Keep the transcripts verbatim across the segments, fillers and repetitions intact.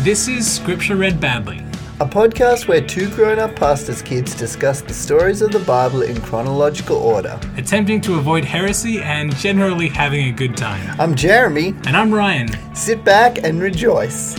This is Scripture Read Badly, a podcast where two grown-up pastors' kids discuss the stories of the Bible in chronological order, attempting to avoid heresy and generally having a good time. I'm Jeremy. And I'm Ryan. Sit back and rejoice.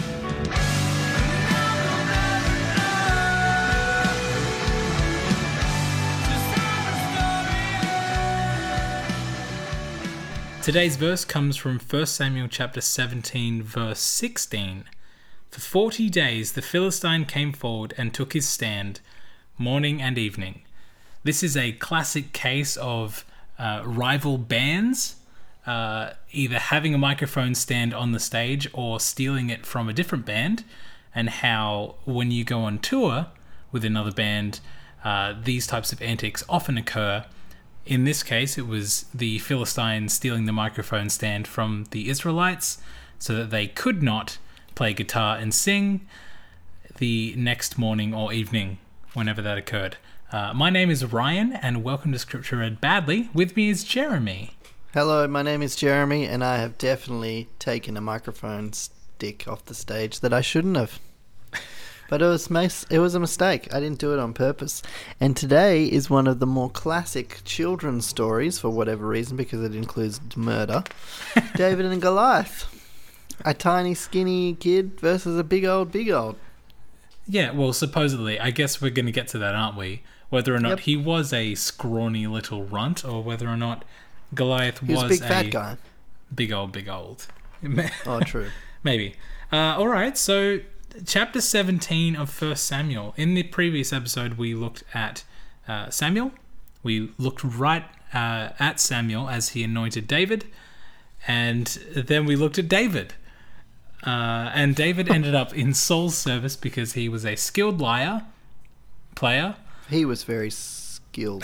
Today's verse comes from First Samuel chapter seventeen, verse sixteen. For forty days the Philistine came forward and took his stand, morning and evening. This is a classic case of uh, rival bands uh, either having a microphone stand on the stage or stealing it from a different band, and how when you go on tour with another band, uh, these types of antics often occur. In this case, it was the Philistines stealing the microphone stand from the Israelites so that they could not play guitar and sing the next morning or evening, whenever that occurred. Uh, my name is Ryan, and welcome to Scripture Read Badly. With me is Jeremy. Hello, my name is Jeremy, and I have definitely taken a microphone stick off the stage that I shouldn't have. But it was mas- it was a mistake. I didn't do it on purpose. And today is one of the more classic children's stories, for whatever reason, because it includes murder. David and Goliath. A tiny, skinny kid versus a big old, big old. Yeah, well, supposedly. I guess we're going to get to that, aren't we? Whether or not yep. he was a scrawny little runt, or whether or not Goliath he was, was a big a fat guy. Big old, big old. Oh, true. Maybe. Uh, all right, so chapter seventeen of First Samuel. In the previous episode, we looked at uh, Samuel. We looked right uh, at Samuel as he anointed David. And then we looked at David. Uh, and David ended up in Saul's service because he was a skilled liar, player. He was very skilled.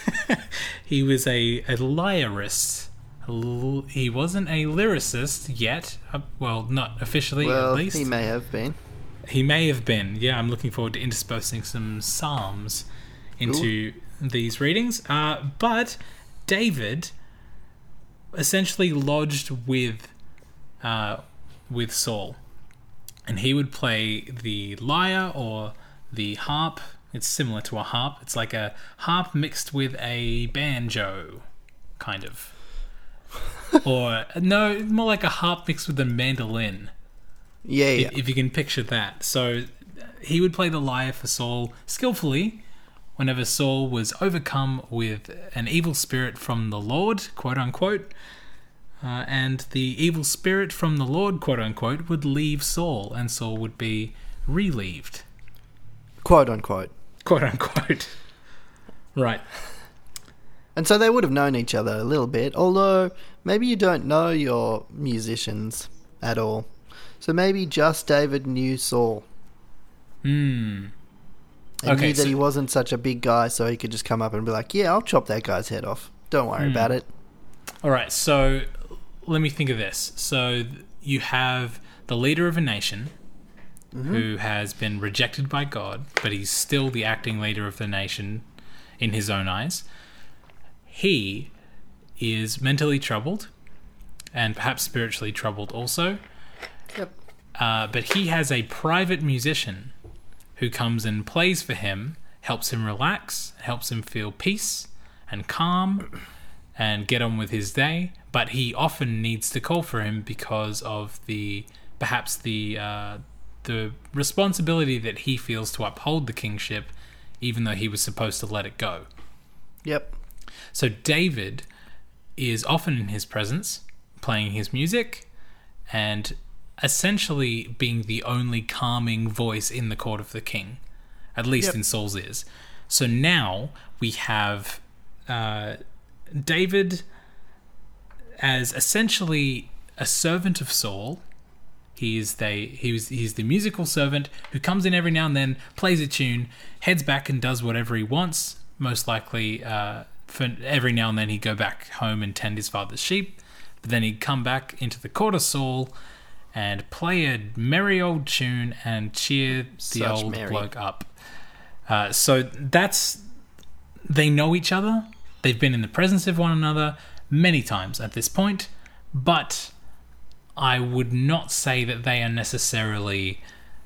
He was a, a liarist. He wasn't a lyricist yet. Uh, well, not officially, well, at least. He may have been. He may have been. Yeah, I'm looking forward to interspersing some psalms into Ooh. these readings. Uh, but David essentially lodged with uh, with Saul, and he would play the lyre or the harp. It's similar to a harp. It's like a harp mixed with a banjo, kind of. Or no, more like a harp mixed with a mandolin. Yeah, yeah. If, if you can picture that. So he would play the lyre for Saul skillfully whenever Saul was overcome with an evil spirit from the Lord, quote unquote. Uh, and the evil spirit from the Lord, quote unquote, would leave Saul, and Saul would be relieved. Quote unquote. Quote unquote. Right. And so they would have known each other a little bit, although maybe you don't know your musicians at all. So maybe just David knew Saul. Hmm. And okay, knew that so he wasn't such a big guy, so he could just come up and be like, yeah, I'll chop that guy's head off. Don't worry mm. about it. All right, so let me think of this. So you have the leader of a nation mm-hmm. who has been rejected by God, but he's still the acting leader of the nation in his own eyes. He is mentally troubled and perhaps spiritually troubled also. Yep. Uh, but he has a private musician who comes and plays for him, helps him relax, helps him feel peace and calm and get on with his day. But he often needs to call for him because of the perhaps the uh, the responsibility that he feels to uphold the kingship, even though he was supposed to let it go. Yep. So David is often in his presence, playing his music, and essentially being the only calming voice in the court of the king, at least yep. in Saul's ears. So now we have uh, David as essentially a servant of Saul. He is the he was he's the musical servant who comes in every now and then, plays a tune, heads back and does whatever he wants. Most likely, uh, for every now and then he'd go back home and tend his father's sheep, but then he'd come back into the court of Saul and play a merry old tune and cheer the Such old merry. bloke up. Uh, so that's they know each other. They've been in the presence of one another many times at this point, but I would not say that they are necessarily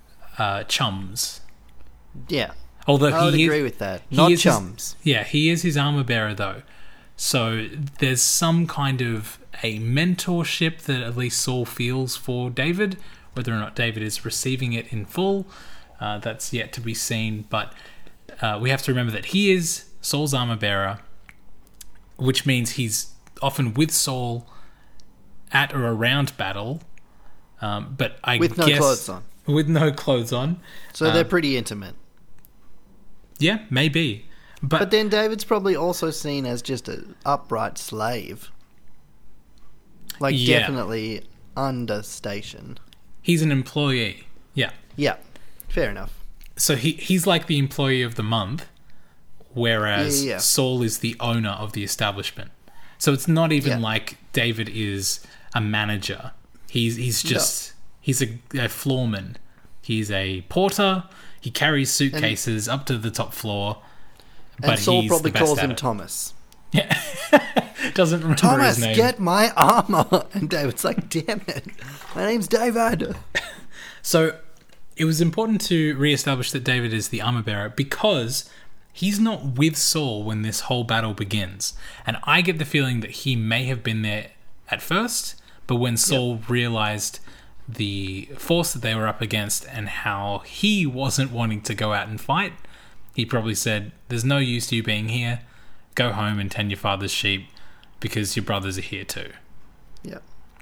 uh, chums. Yeah. Although I would he agree is, with that. he Not is his- chums. yeah, he is his armor bearer though. So there's some kind of a mentorship that at least Saul feels for David. Whether or not David is receiving it in full, uh, that's yet to be seen. But uh, we have to remember that he is Saul's armor bearer, which means he's often with Saul at or around battle. Um, but I With no guess clothes on. with no clothes on. So Um, they're pretty intimate. Yeah, maybe. But, But then David's probably also seen as just an upright slave. Like, Yeah. definitely understation. he's an employee. Yeah. Yeah, fair enough. So he he's like the employee of the month, whereas Yeah, yeah, yeah. Saul is the owner of the establishment. So it's not even Yeah. like David is a manager. He's he's just he's a, a floorman. He's a porter. He carries suitcases up to the top floor. But And Saul he's probably the best calls at him it. Thomas. Yeah. Doesn't remember Thomas, his name. get my armor! And David's like, damn it, my name's David. So it was important to reestablish that David is the armor bearer because he's not with Saul when this whole battle begins. And I get the feeling that he may have been there at first, but when Saul realized the force that they were up against and how he wasn't wanting to go out and fight, he probably said, there's no use to you being here. Go home and tend your father's sheep because your brothers are here too. Yeah.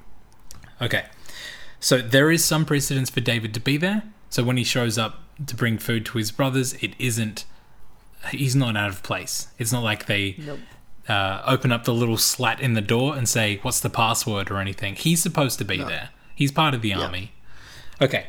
Okay. So there is some precedence for David to be there. So when he shows up to bring food to his brothers, it isn't, he's not out of place. It's not like they Nope. uh, open up the little slat in the door and say, what's the password or anything. He's supposed to be No. there. He's part of the army. Okay.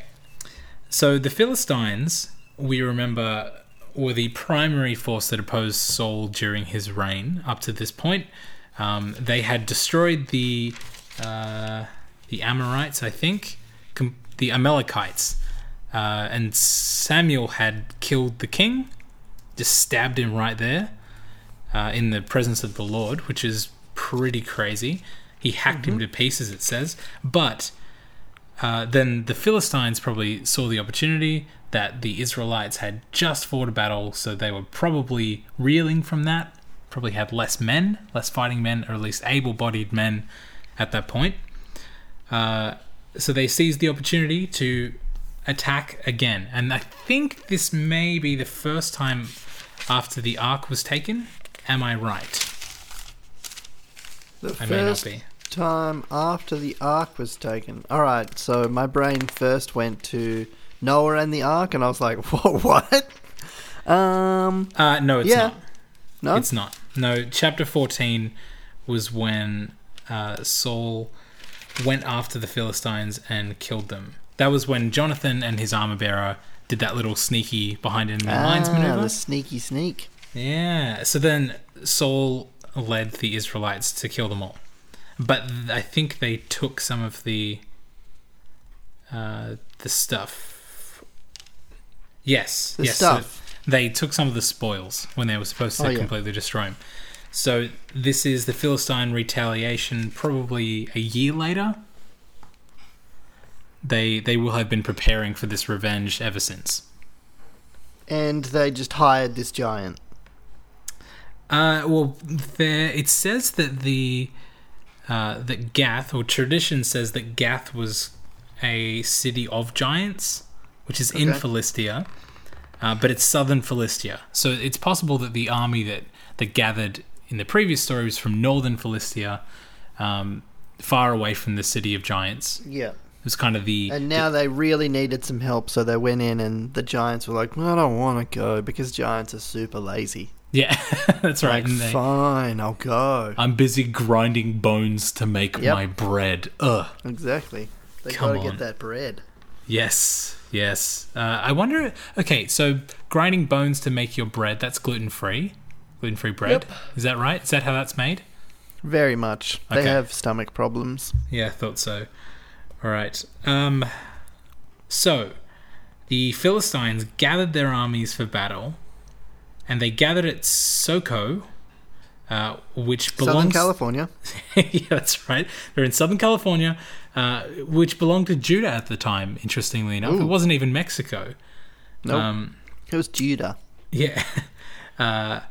So the Philistines, we remember, were the primary force that opposed Saul during his reign up to this point. Um, they had destroyed the uh, the Amorites, I think, com- the Amalekites, uh, and Samuel had killed the king, just stabbed him right there uh, in the presence of the Lord, which is pretty crazy. He hacked him to pieces, it says. But uh, then the Philistines probably saw the opportunity that the Israelites had just fought a battle, so they were probably reeling from that, probably had less men, less fighting men, or at least able-bodied men at that point. Uh, so they seized the opportunity to attack again. And I think this may be the first time after the Ark was taken. Am I right? The I may not first be. time after the Ark was taken. Alright, so my brain first went to Noah and the Ark, and I was like, whoa, what? Um, Uh, no, it's yeah. not. no? It's not. No, chapter fourteen was when uh, Saul went after the Philistines and killed them. That was when Jonathan and his armor bearer did that little sneaky behind enemy lines ah, maneuver. the sneaky sneak. Yeah. So then Saul led the Israelites to kill them all. But th- I think they took some of the uh, the stuff. Yes. The yes. so stuff. they took some of the spoils when they were supposed to Oh, yeah. completely destroy him. So this is the Philistine retaliation. Probably a year later, they they will have been preparing for this revenge ever since. And they just hired this giant. Uh, well, there it says that the uh, that Gath, or tradition says that Gath was a city of giants, which is in Okay. Philistia, uh, but it's southern Philistia. So it's possible that the army that that gathered in the previous story was from northern Philistia, um, far away from the city of giants. Yeah. It was kind of the And now they really needed some help, so they went in, and the giants were like, I don't want to go, because giants are super lazy. yeah, that's right. Like, and they- fine, I'll go. I'm busy grinding bones to make Yep. my bread. Ugh. Exactly. They Come gotta on. get that bread. Yes, yes. Uh, I wonder. Okay, so grinding bones to make your bread, that's gluten free. Gluten free bread. Yep. Is that right? Is that how that's made? Very much. They Okay. have stomach problems. Yeah, I thought so. All right. Um, so, the Philistines gathered their armies for battle, and they gathered at Soko, uh, which belongs... Southern California. Yeah, that's right. They're in Southern California, uh, which belonged to Judah at the time, interestingly enough. Ooh. It wasn't even Mexico. Nope. Um, it was Judah. Yeah. Uh,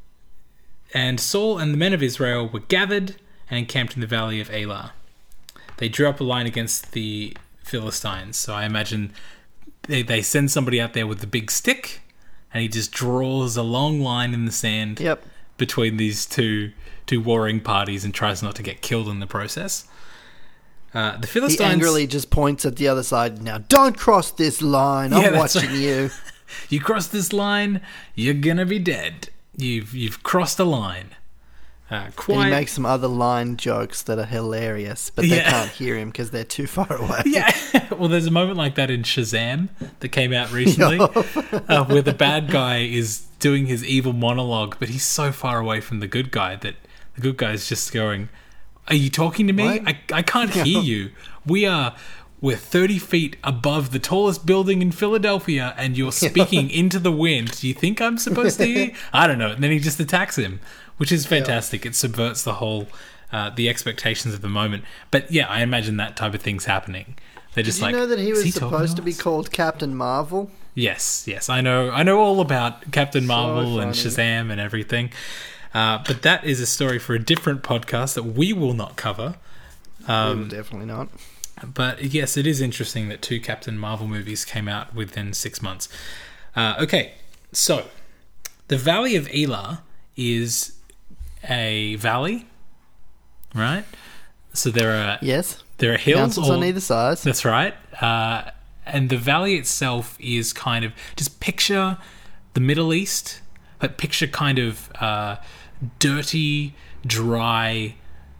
and Saul and the men of Israel were gathered and encamped in the valley of Elah. They drew up a line against the Philistines. So I imagine they, they send somebody out there with the big stick, and he just draws a long line in the sand Yep. between these two two warring parties and tries not to get killed in the process. Uh, the He Philistines... angrily just points at the other side. Now, don't cross this line. I'm Yeah, that's watching right. you. You cross this line, you're gonna be dead. You've you've crossed a line. Uh, quite. And he makes some other line jokes that are hilarious, but they Yeah. can't hear him because they're too far away. Yeah. Well, there's a moment like that in Shazam that came out recently, uh, where the bad guy is doing his evil monologue, but he's so far away from the good guy that the good guy is just going, "Are you talking to me? What? I I can't hear you. We are." We're thirty feet above the tallest building in Philadelphia, and you're speaking into the wind. Do you think I'm supposed to hear? I don't know. And then he just attacks him, which is fantastic. It subverts the whole, uh, the expectations of the moment. But yeah, I imagine that type of thing's happening. They're Did just you like, know that he "Is was talking supposed to be us?" called Captain Marvel? Yes, yes, I know. I know all about Captain Marvel and funny. Shazam and everything. Uh, but that is a story for a different podcast that we will not cover. Um, Definitely not. But yes, it is interesting that two Captain Marvel movies came out within six months. Uh, okay, so the Valley of Elah is a valley, right? So there are Yes. there are hills Mountains all- on either side. That's right. Uh, and the valley itself is kind of just picture the Middle East, but picture kind of uh, dirty, dry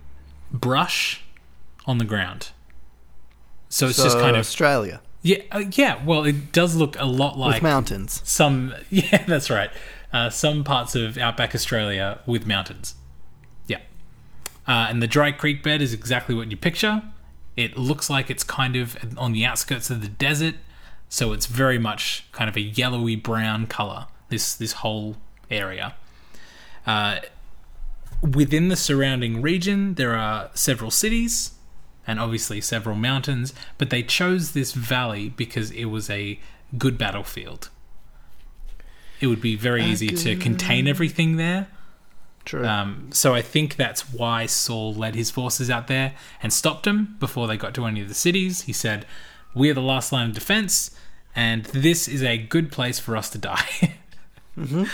brush on the ground. So it's So, just kind of Australia yeah, uh, yeah. Well, it does look a lot like with mountains. some. Yeah, that's right. Uh, some parts of outback Australia with mountains. Yeah, uh, and the dry creek bed is exactly what you picture. It looks like it's kind of on the outskirts of the desert, so it's very much kind of a yellowy brown color. This this whole area. Uh, within the surrounding region, there are several cities and obviously several mountains, but they chose this valley because it was a good battlefield. It would be very easy to contain everything there. True. Um, so I think that's why Saul led his forces out there and stopped them before they got to any of the cities. He said, "We're the last line of defense, and this is a good place for us to die." mm-hmm.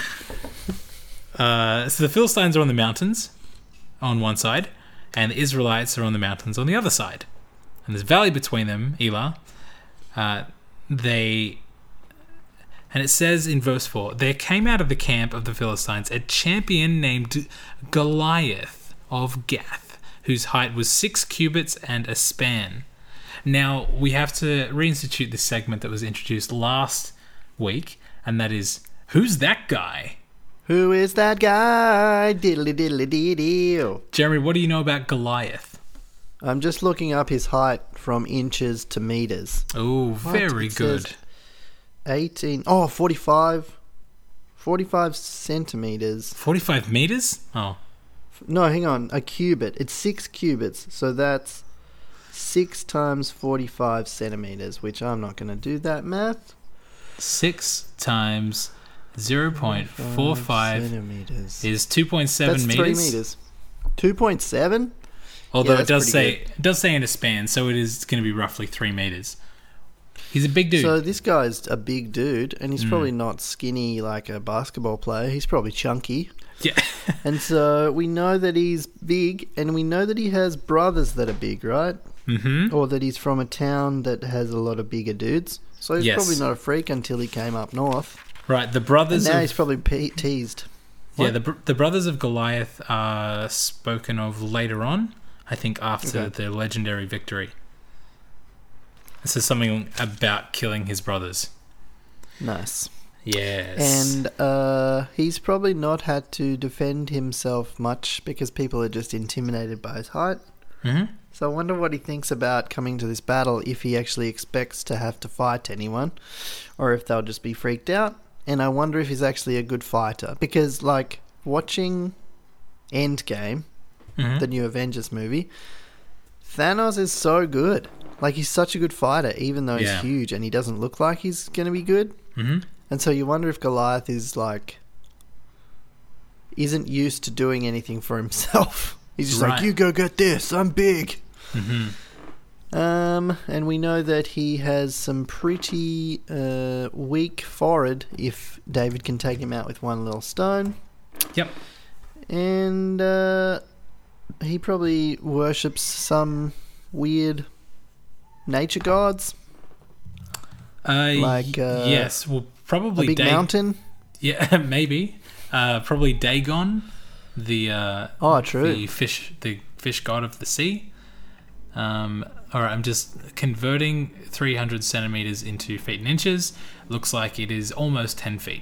uh, so the Philistines are on the mountains on one side, and the Israelites are on the mountains on the other side. And there's a valley between them, Elah. Uh, they... And it says in verse four, "There came out of the camp of the Philistines a champion named Goliath of Gath, whose height was six cubits and a span." Now, we have to reinstitute this segment that was introduced last week, and that is, who's that guy? Who is that guy? Diddly diddly dee dee. Jeremy, what do you know about Goliath? I'm just looking up his height from inches to meters. Oh, very It good. says eighteen. Oh, forty-five. forty-five centimeters. forty-five meters? Oh. No, hang on. A cubit. It's six cubits. So that's six times forty-five centimeters, which I'm not going to do that math. Six times zero point four five centimeters. is two point seven That's meters. three meters. two point seven? Although Yeah, it does that's say pretty it does say in a span, so it is going to be roughly three meters. He's a big dude. So this guy's a big dude, and he's Mm. probably not skinny like a basketball player. He's probably chunky. Yeah. And so we know that he's big, and we know that he has brothers that are big, right? Mm-hmm. Or that he's from a town that has a lot of bigger dudes. So he's Yes. probably not a freak until he came up north. Right. The And brothers now of he's probably pe- teased. yeah What? the br- the brothers of Goliath are spoken of later on. I think after Okay. the legendary victory. This is something about killing his brothers. Nice. Yes. And uh, he's probably not had to defend himself much because people are just intimidated by his height. Mm-hmm. So I wonder what he thinks about coming to this battle, if he actually expects to have to fight anyone, or if they'll just be freaked out. And I wonder if he's actually a good fighter. Because, like, watching Endgame, Mhm. the new Avengers movie, Thanos is so good. Like, he's such a good fighter, even though he's Yeah. huge and he doesn't look like he's going to be good. Mhm. And so you wonder if Goliath is like, isn't used to doing anything for himself. He's just Right. like, you go get this, I'm big. Mhm. Um, and we know that he has some pretty uh, weak forehead if David can take him out with one little stone. Yep. And uh, he probably worships some weird nature gods. Uh, Like, y- uh, yes, well, A probably big Da- mountain. Yeah, maybe. Uh, probably Dagon, the uh, Oh, true. the fish, the fish god of the sea. Um, all right, I'm just converting three hundred centimeters into feet and inches. Looks like it is almost ten feet.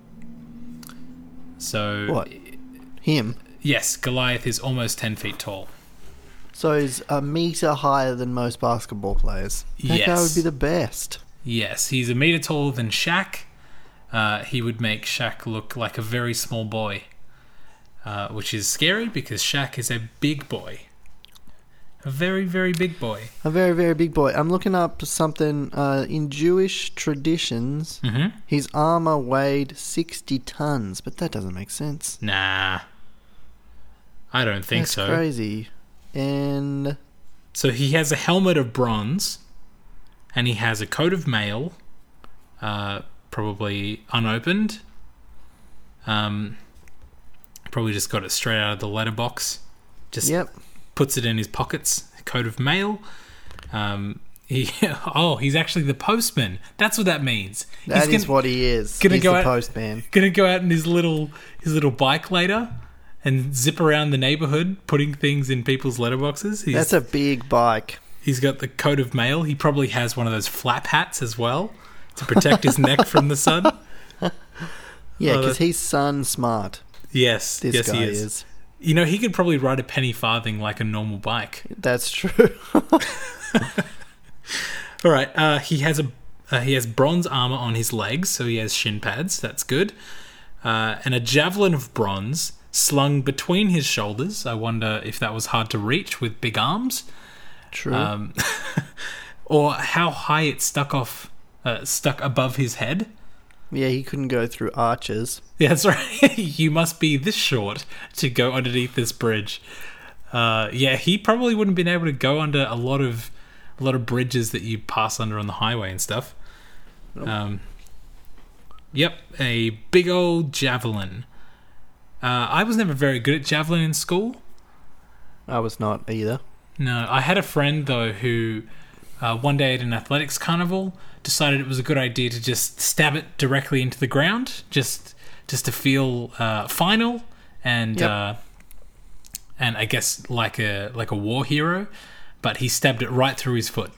So, What? Him. yes, Goliath is almost ten feet tall. So he's a meter higher than most basketball players. That guy Yes. would be the best. Yes, he's a meter taller than Shaq. Uh, he would make Shaq look like a very small boy, uh, which is scary because Shaq is a big boy. A very, very big boy. A very, very big boy. I'm looking up something. Uh, in Jewish traditions, Mm-hmm. his armor weighed sixty tons, but that doesn't make sense. Nah. I don't think That's so. crazy. And So he has a helmet of bronze, and he has a coat of mail, uh, probably unopened. Um, probably just got it straight out of the letterbox. Just yep, puts it in his pockets. Coat of mail. Um, he oh, he's actually the postman. That's what that means. that he's is gonna, what he is. gonna He's go the out- postman. gonna go out in his little his little bike later and zip around the neighborhood, putting things in people's letterboxes. He's, That's a big bike. He's got the coat of mail. He probably has one of those flap hats as well to protect his neck from the sun. Yeah, Oh, because that- he's sun smart. Yes, This yes, guy he is. is. You know, he could probably ride a penny farthing like a normal bike. That's true. All right, uh, he has a uh, he has bronze armor on his legs, so he has shin pads. That's good. Uh, and a javelin of bronze slung between his shoulders. I wonder if that was hard to reach with big arms. True. Um, or how high it stuck off, uh, stuck above his head. yeah, he couldn't go through arches. Yeah, that's right. You must be this short to go underneath this bridge. Uh, yeah, he probably wouldn't have been able to go under a lot of a lot of bridges that you pass under on the highway and stuff. Nope. Um, yep, a big old javelin. Uh, I was never very good at javelin in school. I was not either. No, I had a friend though who uh, one day at an athletics carnival decided it was a good idea to just stab it directly into the ground, just just to feel uh, final and Yep. uh, and I guess like a like a war hero, but he stabbed it right through his foot.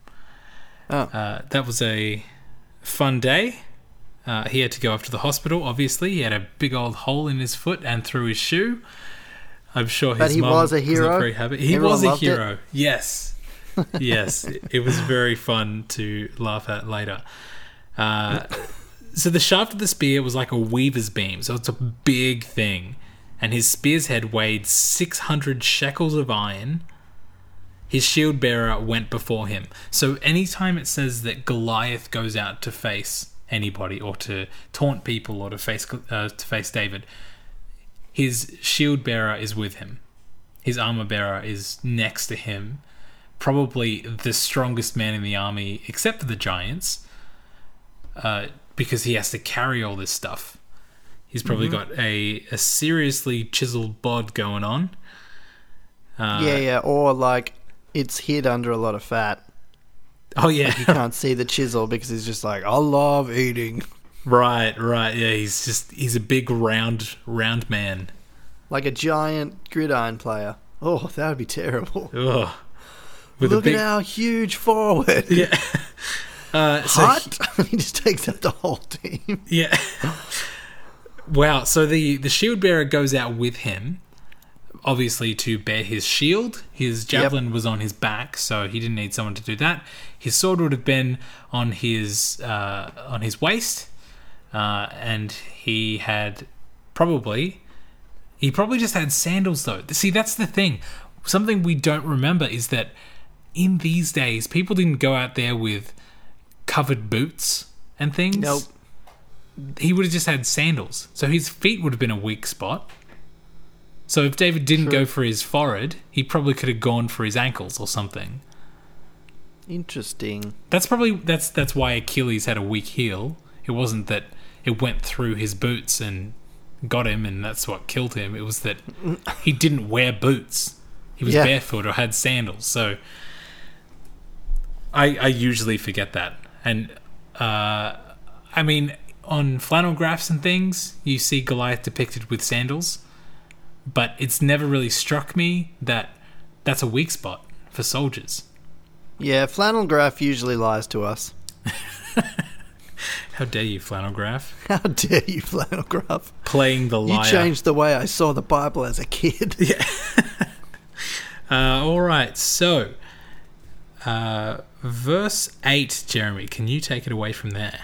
Oh, Uh, that was a fun day. Uh, he had to go off to the hospital. Obviously, he had a big old hole in his foot and through his shoe. I'm sure his But he mum was a not hero? very happy. He Everyone was a loved it? hero. Yes, yes. It, it was very fun to laugh at later. Uh, so the shaft of the spear was like a weaver's beam, so it's a big thing. And his spear's head weighed six hundred shekels of iron. His shield bearer went before him. So anytime it says that Goliath goes out to face anybody or to taunt people or to face uh, to face David, his shield bearer is with him. His armor bearer is next to him. Probably the strongest man in the army, except for the giants, uh, because he has to carry all this stuff. He's probably Mm-hmm. got a, a seriously chiseled bod going on. Uh, yeah, yeah. Or like it's hid under a lot of fat. Oh yeah. You can't see the chisel because he's just like, I love eating. Right, right. Yeah, he's just he's a big round round man. Like a giant gridiron player. Oh, that would be terrible. Ugh. With Look a big at our huge forward. yeah. Uh, so Hot? He just takes out the whole team. he- yeah. Wow. So the the shield bearer goes out with him, obviously to bear his shield. His javelin was on his back, so he didn't need someone to do that. His sword would have been on his uh, on his waist, uh, and he had probably He probably just had sandals, though. See, that's the thing. Something we don't remember is that in these days, people didn't go out there with covered boots and things. Nope. He would have just had sandals. So his feet would have been a weak spot. So if David didn't True. go for his forehead, he probably could have gone for his ankles or something. Interesting. That's probably that's that's why Achilles had a weak heel. It wasn't that it went through his boots and got him and that's what killed him. It was that he didn't wear boots. He was Yeah. barefoot or had sandals. So I I usually forget that. And uh, I mean, on flannel graphs and things, you see Goliath depicted with sandals, but it's never really struck me that that's a weak spot for soldiers. Yeah, flannel graph usually lies to us. How dare you, flannel graph? How dare you, flannel graph? Playing the liar. You changed the way I saw the Bible as a kid. Yeah. uh, all right, so uh, verse eight, Jeremy, can you take it away from there?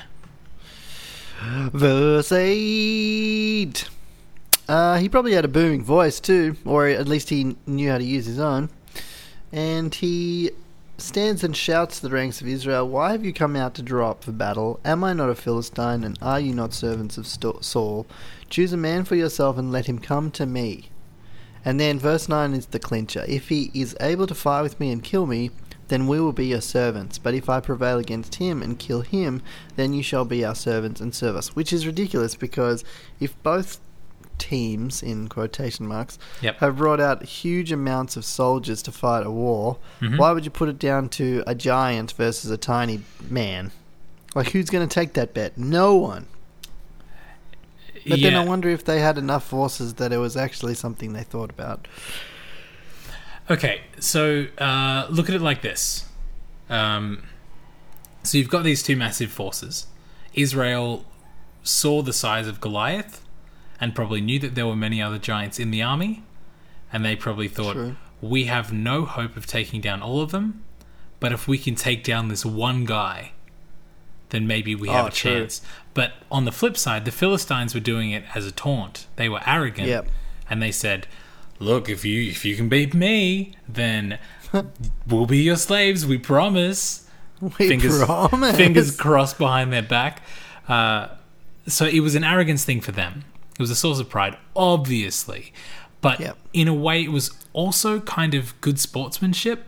Verse eight. Uh, he probably had a booming voice too, or at least he knew how to use his own. And he stands and shouts to the ranks of Israel, "Why have you come out to draw up for battle? Am I not a Philistine, and are you not servants of Sto- Saul? Choose a man for yourself and let him come to me." And then verse nine is the clincher. "If he is able to fight with me and kill me, then we will be your servants. But if I prevail against him and kill him, then you shall be our servants and serve us." Which is ridiculous, because if both teams, in quotation marks, Yep. have brought out huge amounts of soldiers to fight a war, Mhm. why would you put it down to a giant versus a tiny man? Like, who's going to take that bet? No one. But yeah. then I wonder if they had enough forces that it was actually something they thought about. Okay, so uh, look at it like this. Um, so you've got these two massive forces. Israel saw the size of Goliath and probably knew that there were many other giants in the army, and they probably thought, True. we have no hope of taking down all of them, but if we can take down this one guy, then maybe we have Oh, a true. chance. But on the flip side, the Philistines were doing it as a taunt. They were arrogant, Yep. and they said, look, if you if you can beat me, then we'll be your slaves, we promise. We fingers, promise. fingers crossed behind their back. Uh, so it was an arrogance thing for them. It was a source of pride, obviously. But Yep. in a way, it was also kind of good sportsmanship,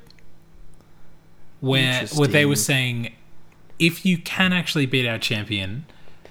where where they were saying, if you can actually beat our champion,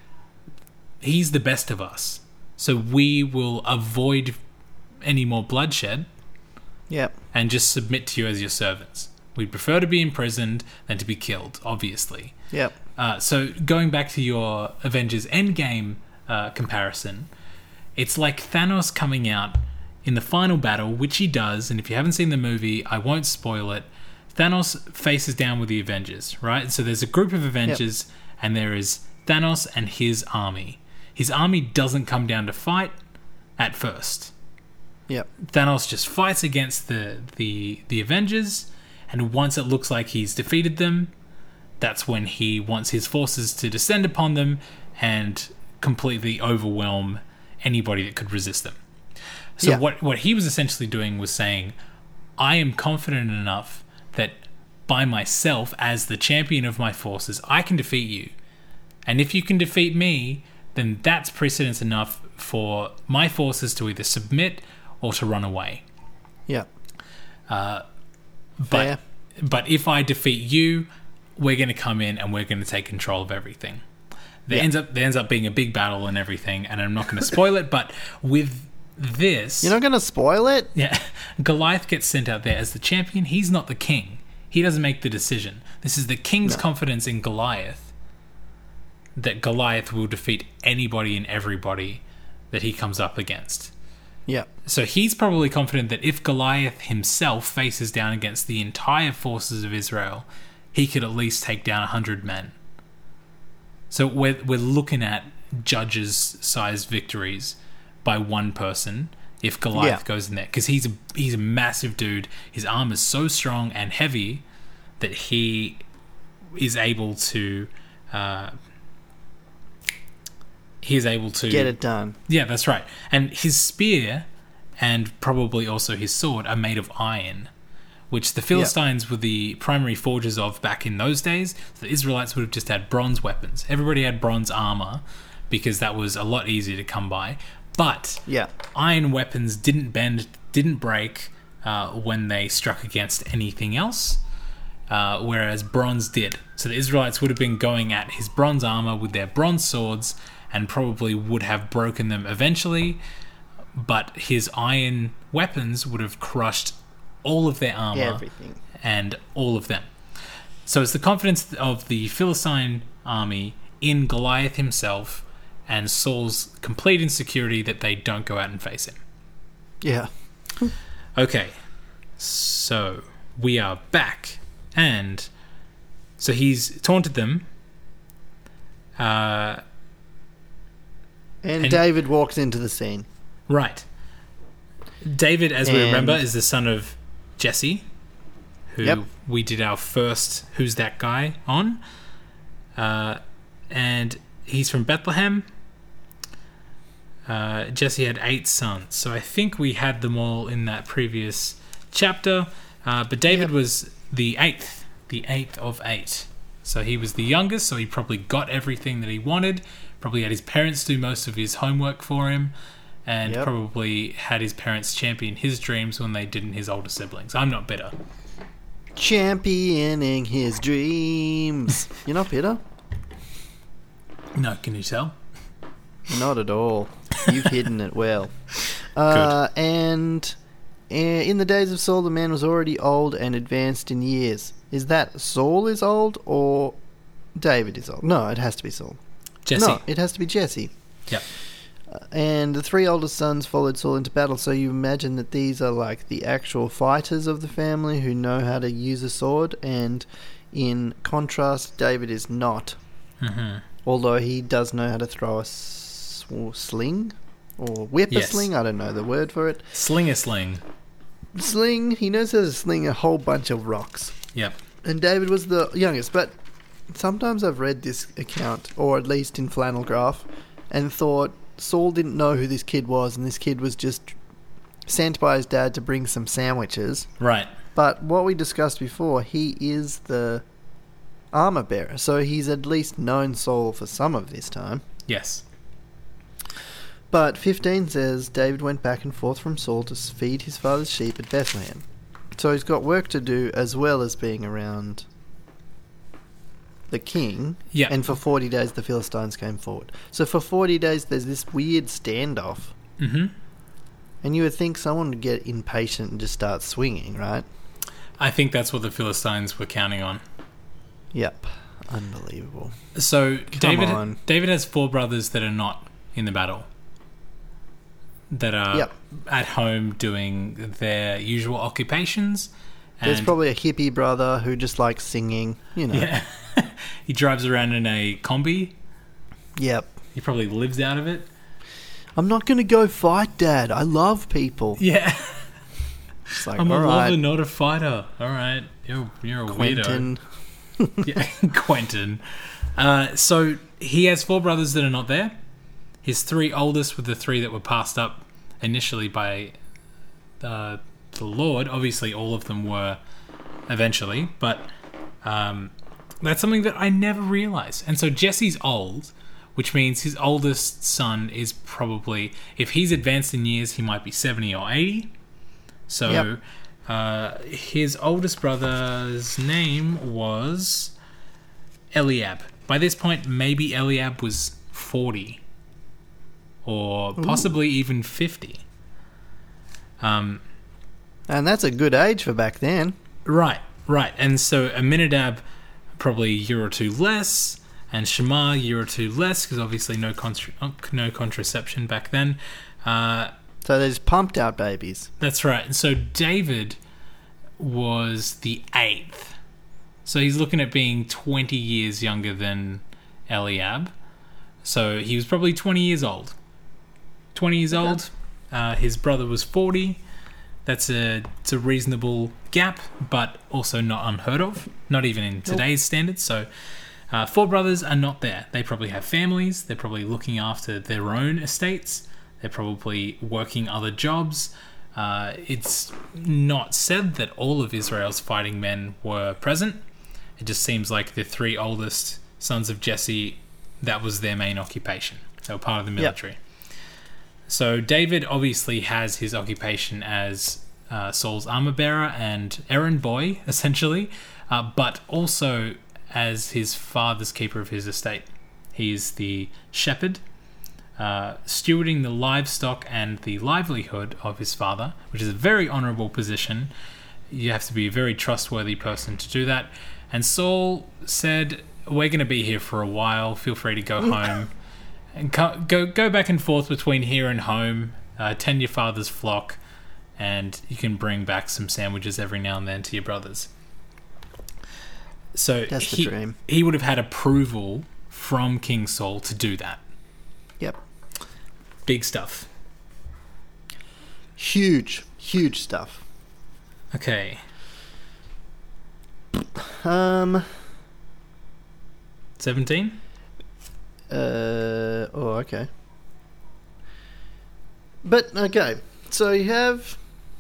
he's the best of us. So we will avoid any more bloodshed Yep. and just submit to you as your servants. We'd prefer to be imprisoned than to be killed, obviously. Yep. Uh, so going back to your Avengers Endgame uh, comparison, it's like Thanos coming out in the final battle, which he does, and if you haven't seen the movie, I won't spoil it. Thanos faces down with the Avengers, right? So there's a group of Avengers, yep. and there is Thanos and his army. His army doesn't come down to fight at first. Yep. Thanos just fights against the, the, the Avengers, and once it looks like he's defeated them, that's when he wants his forces to descend upon them and completely overwhelm anybody that could resist them. So yeah. what, what he was essentially doing was saying, I am confident enough that by myself, as the champion of my forces, I can defeat you. And if you can defeat me, then that's precedence enough for my forces to either submit or to run away. Yeah. Uh, Fair. but but if I defeat you, we're going to come in and we're going to take control of everything. There yeah. ends up there ends up being a big battle and everything, and I'm not going to spoil it. But with this, you're not going to spoil it. Yeah, Goliath gets sent out there as the champion. He's not the king. He doesn't make the decision. This is the king's no. confidence in Goliath that Goliath will defeat anybody and everybody that he comes up against. Yeah. So he's probably confident that if Goliath himself faces down against the entire forces of Israel, he could at least take down one hundred men. So we're, we're looking at judges-sized victories by one person if Goliath yeah. goes in there. Because he's a, he's a massive dude. His arm is so strong and heavy that he is able to... Uh, he is able to... Get it done. Yeah, that's right. And his spear and probably also his sword are made of iron, which the Philistines yep. were the primary forgers of back in those days. So the Israelites would have just had bronze weapons. Everybody had bronze armor because that was a lot easier to come by. But yeah. iron weapons didn't bend, didn't break uh, when they struck against anything else, uh, whereas bronze did. So the Israelites would have been going at his bronze armor with their bronze swords and probably would have broken them eventually, but his iron weapons would have crushed all of their armor Everything. and all of them. So it's the confidence of the Philistine army in Goliath himself and Saul's complete insecurity that they don't go out and face him. Yeah. Okay, so we are back, and so he's taunted them. Uh, and, and David walks into the scene. Right. David, as and, we remember, is the son of Jesse, who yep. we did our first Who's That Guy on. Uh, and he's from Bethlehem. Uh, Jesse had eight sons, so I think we had them all in that previous chapter. Uh, but David yep. was the eighth, the eighth of eight. So he was the youngest, so he probably got everything that he wanted. Probably had his parents do most of his homework for him, and yep. probably had his parents champion his dreams when they didn't his older siblings. I'm not bitter. Championing his dreams. You're not bitter? No, can you tell? Not at all. You've hidden it well. Uh, and uh, in the days of Saul, the man was already old and advanced in years. Is that Saul is old or David is old? No, it has to be Saul. Jesse. No, it has to be Jesse. Yep. Uh, and the three oldest sons followed Saul into battle, so you imagine that these are like the actual fighters of the family who know how to use a sword, and in contrast, David is not. Mm-hmm. Although he does know how to throw a s- or sling or whip yes. a sling. I don't know the word for it. Sling a sling. Sling. He knows how to sling a whole bunch of rocks. Yep. And David was the youngest. But sometimes I've read this account, or at least in Flannel Graph, and thought Saul didn't know who this kid was, and this kid was just sent by his dad to bring some sandwiches. Right. But what we discussed before, he is the armor bearer, so he's at least known Saul for some of this time. Yes. But fifteen says David went back and forth from Saul to feed his father's sheep at Bethlehem. So he's got work to do as well as being around the king. Yeah. And for forty days the Philistines came forward. So for forty days there's this weird standoff. Mm-hmm. And you would think someone would get impatient and just start swinging, right? I think that's what the Philistines were counting on. Yep. Unbelievable. So Come David on. David has four brothers that are not in the battle. That are yep. at home doing their usual occupations. And there's probably a hippie brother who just likes singing, you know. Yeah. He drives around in a combi. Yep. He probably lives out of it. I'm not going to go fight, Dad. I love people. Yeah. It's like, I'm a all lover, right. not a fighter. All right. You're, you're a Quentin. weirdo. Yeah, Quentin. Uh, so he has four brothers that are not there. His three oldest were the three that were passed up initially by uh, the Lord. Obviously, all of them were eventually, but um, that's something that I never realized. And so Jesse's old, which means his oldest son is probably, if he's advanced in years, he might be seventy or eighty. So Yep. uh, his oldest brother's name was Eliab. By this point, maybe Eliab was forty. Or possibly Ooh. even fifty. Um, and that's a good age for back then. Right, right. And so Aminadab, probably a year or two less, and Shammah, a year or two less, because obviously no contra- no contraception back then. Uh, so they're just pumped out babies. That's right. And so David was the eighth. So he's looking at being twenty years younger than Eliab. So he was probably twenty years old. twenty years okay. old. Uh, his brother was forty. That's a, it's a reasonable gap, but also not unheard of. Not even in today's nope. standards. So uh, four brothers are not there. They probably have families. They're probably looking after their own estates. They're probably working other jobs. Uh, it's not said that all of Israel's fighting men were present. It just seems like the three oldest sons of Jesse, that was their main occupation. They were part of the military. Yep. So David obviously has his occupation as uh, Saul's armor bearer and errand boy, essentially, uh, but also as his father's keeper of his estate. He's the shepherd, uh, stewarding the livestock and the livelihood of his father, which is a very honourable position. You have to be a very trustworthy person to do that. And Saul said, we're going to be here for a while. Feel free to go home. And co- go go back and forth between here and home. Uh, tend your father's flock. And you can bring back some sandwiches every now and then to your brothers. So That's the he, dream. he would have had approval from King Saul to do that. Yep. Big stuff. Huge, huge stuff. Okay. Um. seventeen? Uh. Oh, okay. But, okay. So you have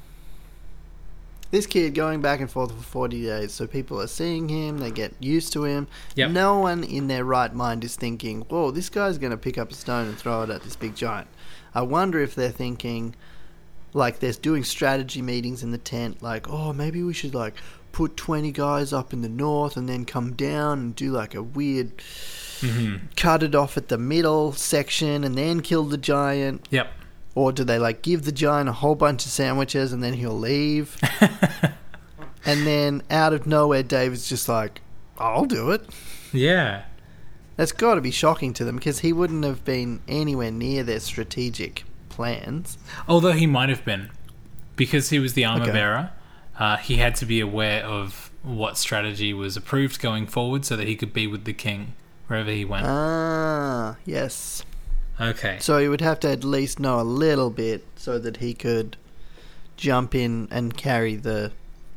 this kid going back and forth for forty days. So people are seeing him, they get used to him. Yep. No one in their right mind is thinking, whoa, this guy's going to pick up a stone and throw it at this big giant. I wonder if they're thinking, like, they're doing strategy meetings in the tent, like, oh, maybe we should, like, put twenty guys up in the north and then come down and do, like, a weird... Mm-hmm. Cut it off at the middle section and then kill the giant. Yep. Or do they, like, give the giant a whole bunch of sandwiches and then he'll leave? And then out of nowhere, David's just like, I'll do it. Yeah. That's got to be shocking to them because he wouldn't have been anywhere near their strategic plans. Although he might have been. Because he was the armor Okay. bearer, uh, he had to be aware of what strategy was approved going forward so that he could be with the king wherever he went. Ah, yes. Okay. So he would have to at least know a little bit so that he could jump in and carry the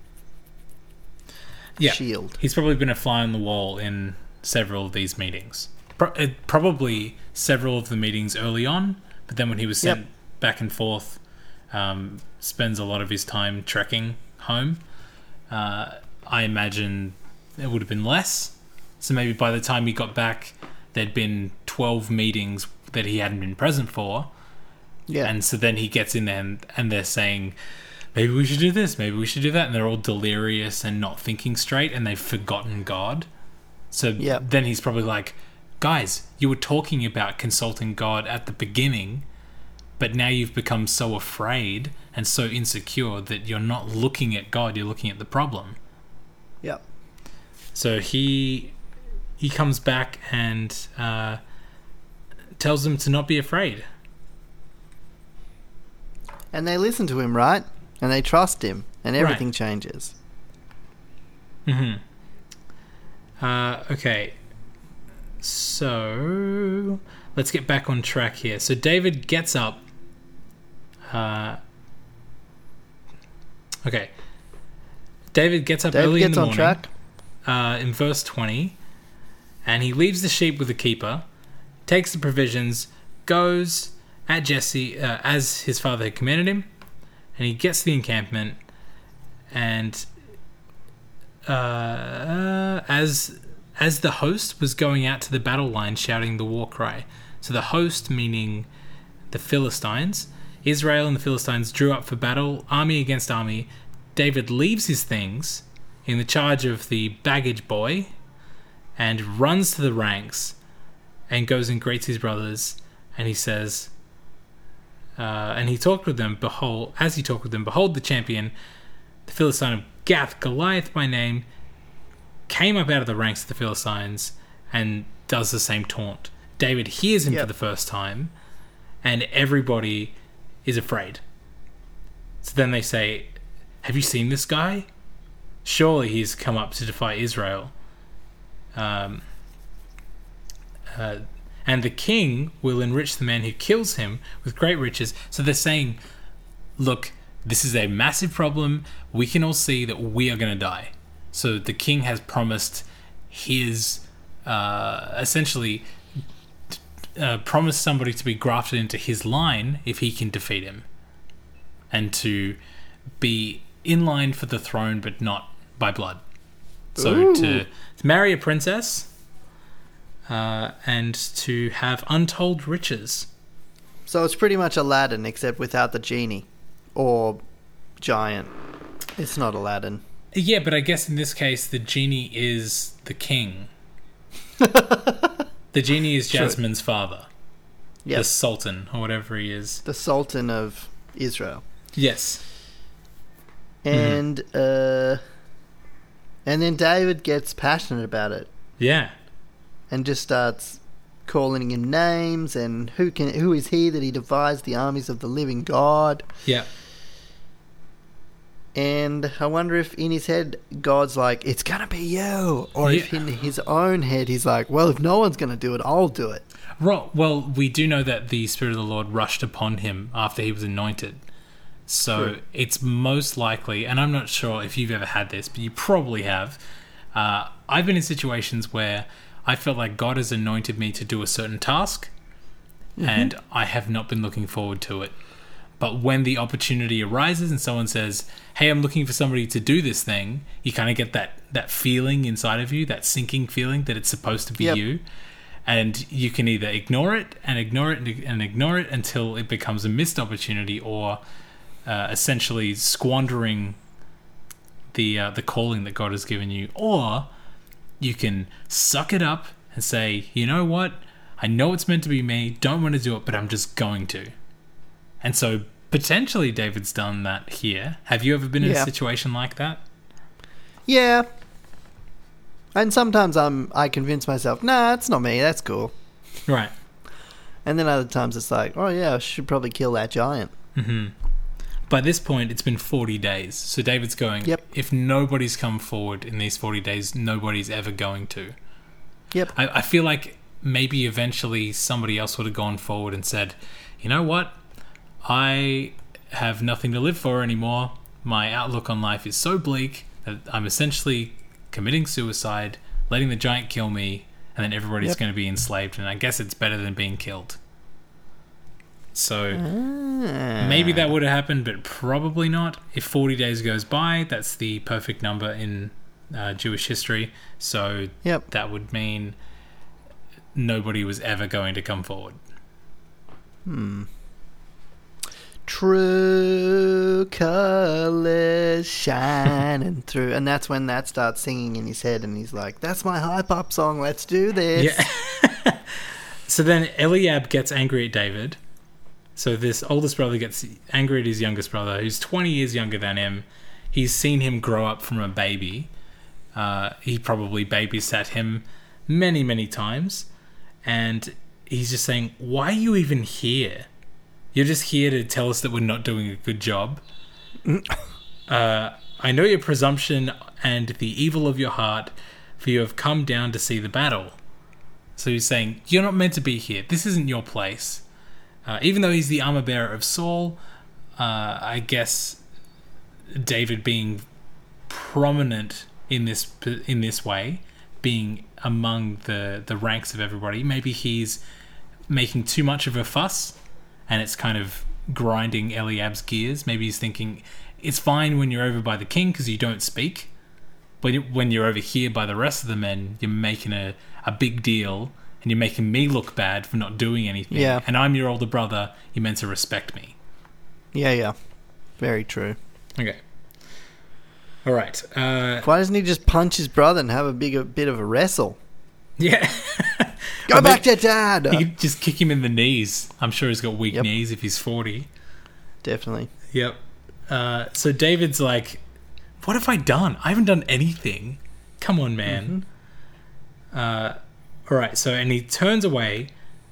yeah. shield. He's probably been a fly on the wall in several of these meetings. Pro- uh, probably several of the meetings early on, but then when he was sent Yep. back and forth, um, spends a lot of his time trekking home. Uh, I imagine it would have been less. So maybe by the time he got back, there'd been twelve meetings that he hadn't been present for. Yeah. And so then he gets in there and, and they're saying, maybe we should do this, maybe we should do that. And they're all delirious and not thinking straight and they've forgotten God. So Yep. then he's probably like, guys, you were talking about consulting God at the beginning, but now you've become so afraid and so insecure that you're not looking at God, you're looking at the problem. Yep. So he he comes back and uh, tells them to not be afraid. And they listen to him, right? And they trust him, and everything Right. changes. Mm-hmm. Uh, okay. So let's get back on track here. So David gets up. Uh, okay. David gets up David early in gets the on morning. track. Uh, in verse twenty, and he leaves the sheep with the keeper, takes the provisions, goes at Jesse uh, as his father had commanded him, and he gets to the encampment, and uh, as as the host was going out to the battle line shouting the war cry. So the host, meaning the Philistines, Israel and the Philistines drew up for battle, army against army. David leaves his things in the charge of the baggage boy and runs to the ranks and goes and greets his brothers, and he says, uh, and he talked with them, behold, as he talked with them, behold the champion, the Philistine of Gath, Goliath by name, came up out of the ranks of the Philistines and does the same taunt. David hears him Yep. for the first time, and everybody is afraid. So then they say, have you seen this guy? Surely he's come up to defy Israel. Um, uh, and the king will enrich the man who kills him with great riches. So they're saying, look, this is a massive problem. We can all see that we are going to die. So the king has promised his, uh, essentially, uh, promise somebody to be grafted into his line if he can defeat him, and to be in line for the throne, but not by blood. So to, to marry a princess, uh, and to have untold riches. So it's pretty much Aladdin, except without the genie or giant. It's not Aladdin. Yeah, but I guess in this case, the genie is the king. The genie is Jasmine's True. father. Yep. The Sultan, or whatever he is. The Sultan of Israel. Yes. And mm-hmm. uh, and then David gets passionate about it. Yeah. And just starts calling him names, and who can who is he that he devised the armies of the living God? Yeah. And I wonder if in his head God's like, it's gonna be you, or yeah. if in his own head he's like, well, if no one's gonna do it, I'll do it. Right. Well, we do know that the Spirit of the Lord rushed upon him after he was anointed. So True. It's most likely, and I'm not sure if you've ever had this, but you probably have. Uh, I've been in situations where I felt like God has anointed me to do a certain task, mm-hmm. and I have not been looking forward to it. But when the opportunity arises and someone says, hey, I'm looking for somebody to do this thing, you kind of get that, that feeling inside of you, that sinking feeling that it's supposed to be yep. you. And you can either ignore it and ignore it and ignore it until it becomes a missed opportunity, or uh, essentially squandering the uh, the calling that God has given you. Or you can suck it up and say, you know what? I know it's meant to be me, don't want to do it, but I'm just going to. And so potentially David's done that here. Have you ever been in yeah. a situation like that? Yeah. And sometimes I'm, I convince myself, nah, it's not me, that's cool. Right. And then other times it's like, oh yeah, I should probably kill that giant. Mm-hmm. By this point, it's been forty days. So David's going, yep. if nobody's come forward in these forty days, nobody's ever going to. Yep. I, I feel like maybe eventually somebody else would have gone forward and said, you know what? I have nothing to live for anymore. My outlook on life is so bleak that I'm essentially committing suicide, letting the giant kill me, and then everybody's yep. going to be enslaved. And I guess it's better than being killed. So ah. maybe that would have happened, but probably not. If forty days goes by, that's the perfect number in uh, Jewish history. So yep. that would mean nobody was ever going to come forward. Hmm. True colours shining through. And that's when that starts singing in his head, and he's like, that's my hype-up song, let's do this. Yeah. So then Eliab gets angry at David. So this oldest brother gets angry at his youngest brother, who's twenty years younger than him. He's seen him grow up from a baby. Uh, he probably babysat him many, many times. And he's just saying, why are you even here? You're just here to tell us that we're not doing a good job. uh, I know your presumption and the evil of your heart, for you have come down to see the battle. So he's saying, you're not meant to be here. This isn't your place. Uh, even though he's the armor bearer of Saul, uh, I guess David being prominent in this in this way, being among the, the ranks of everybody, maybe he's making too much of a fuss, and it's kind of grinding Eliab's gears. Maybe he's thinking, it's fine when you're over by the king because you don't speak, but when you're over here by the rest of the men, you're making a, a big deal, and you're making me look bad for not doing anything. Yeah. And I'm your older brother, you're meant to respect me. Yeah, yeah. Very true. Okay. All right. Uh, Why doesn't he just punch his brother and have a big a bit of a wrestle? Yeah. Go back to dad! He could just kick him in the knees. I'm sure he's got weak yep. knees if he's forty. Definitely. Yep. Uh, so David's like, what have I done? I haven't done anything. Come on, man. Mm-hmm. Uh, all right. So, and he turns away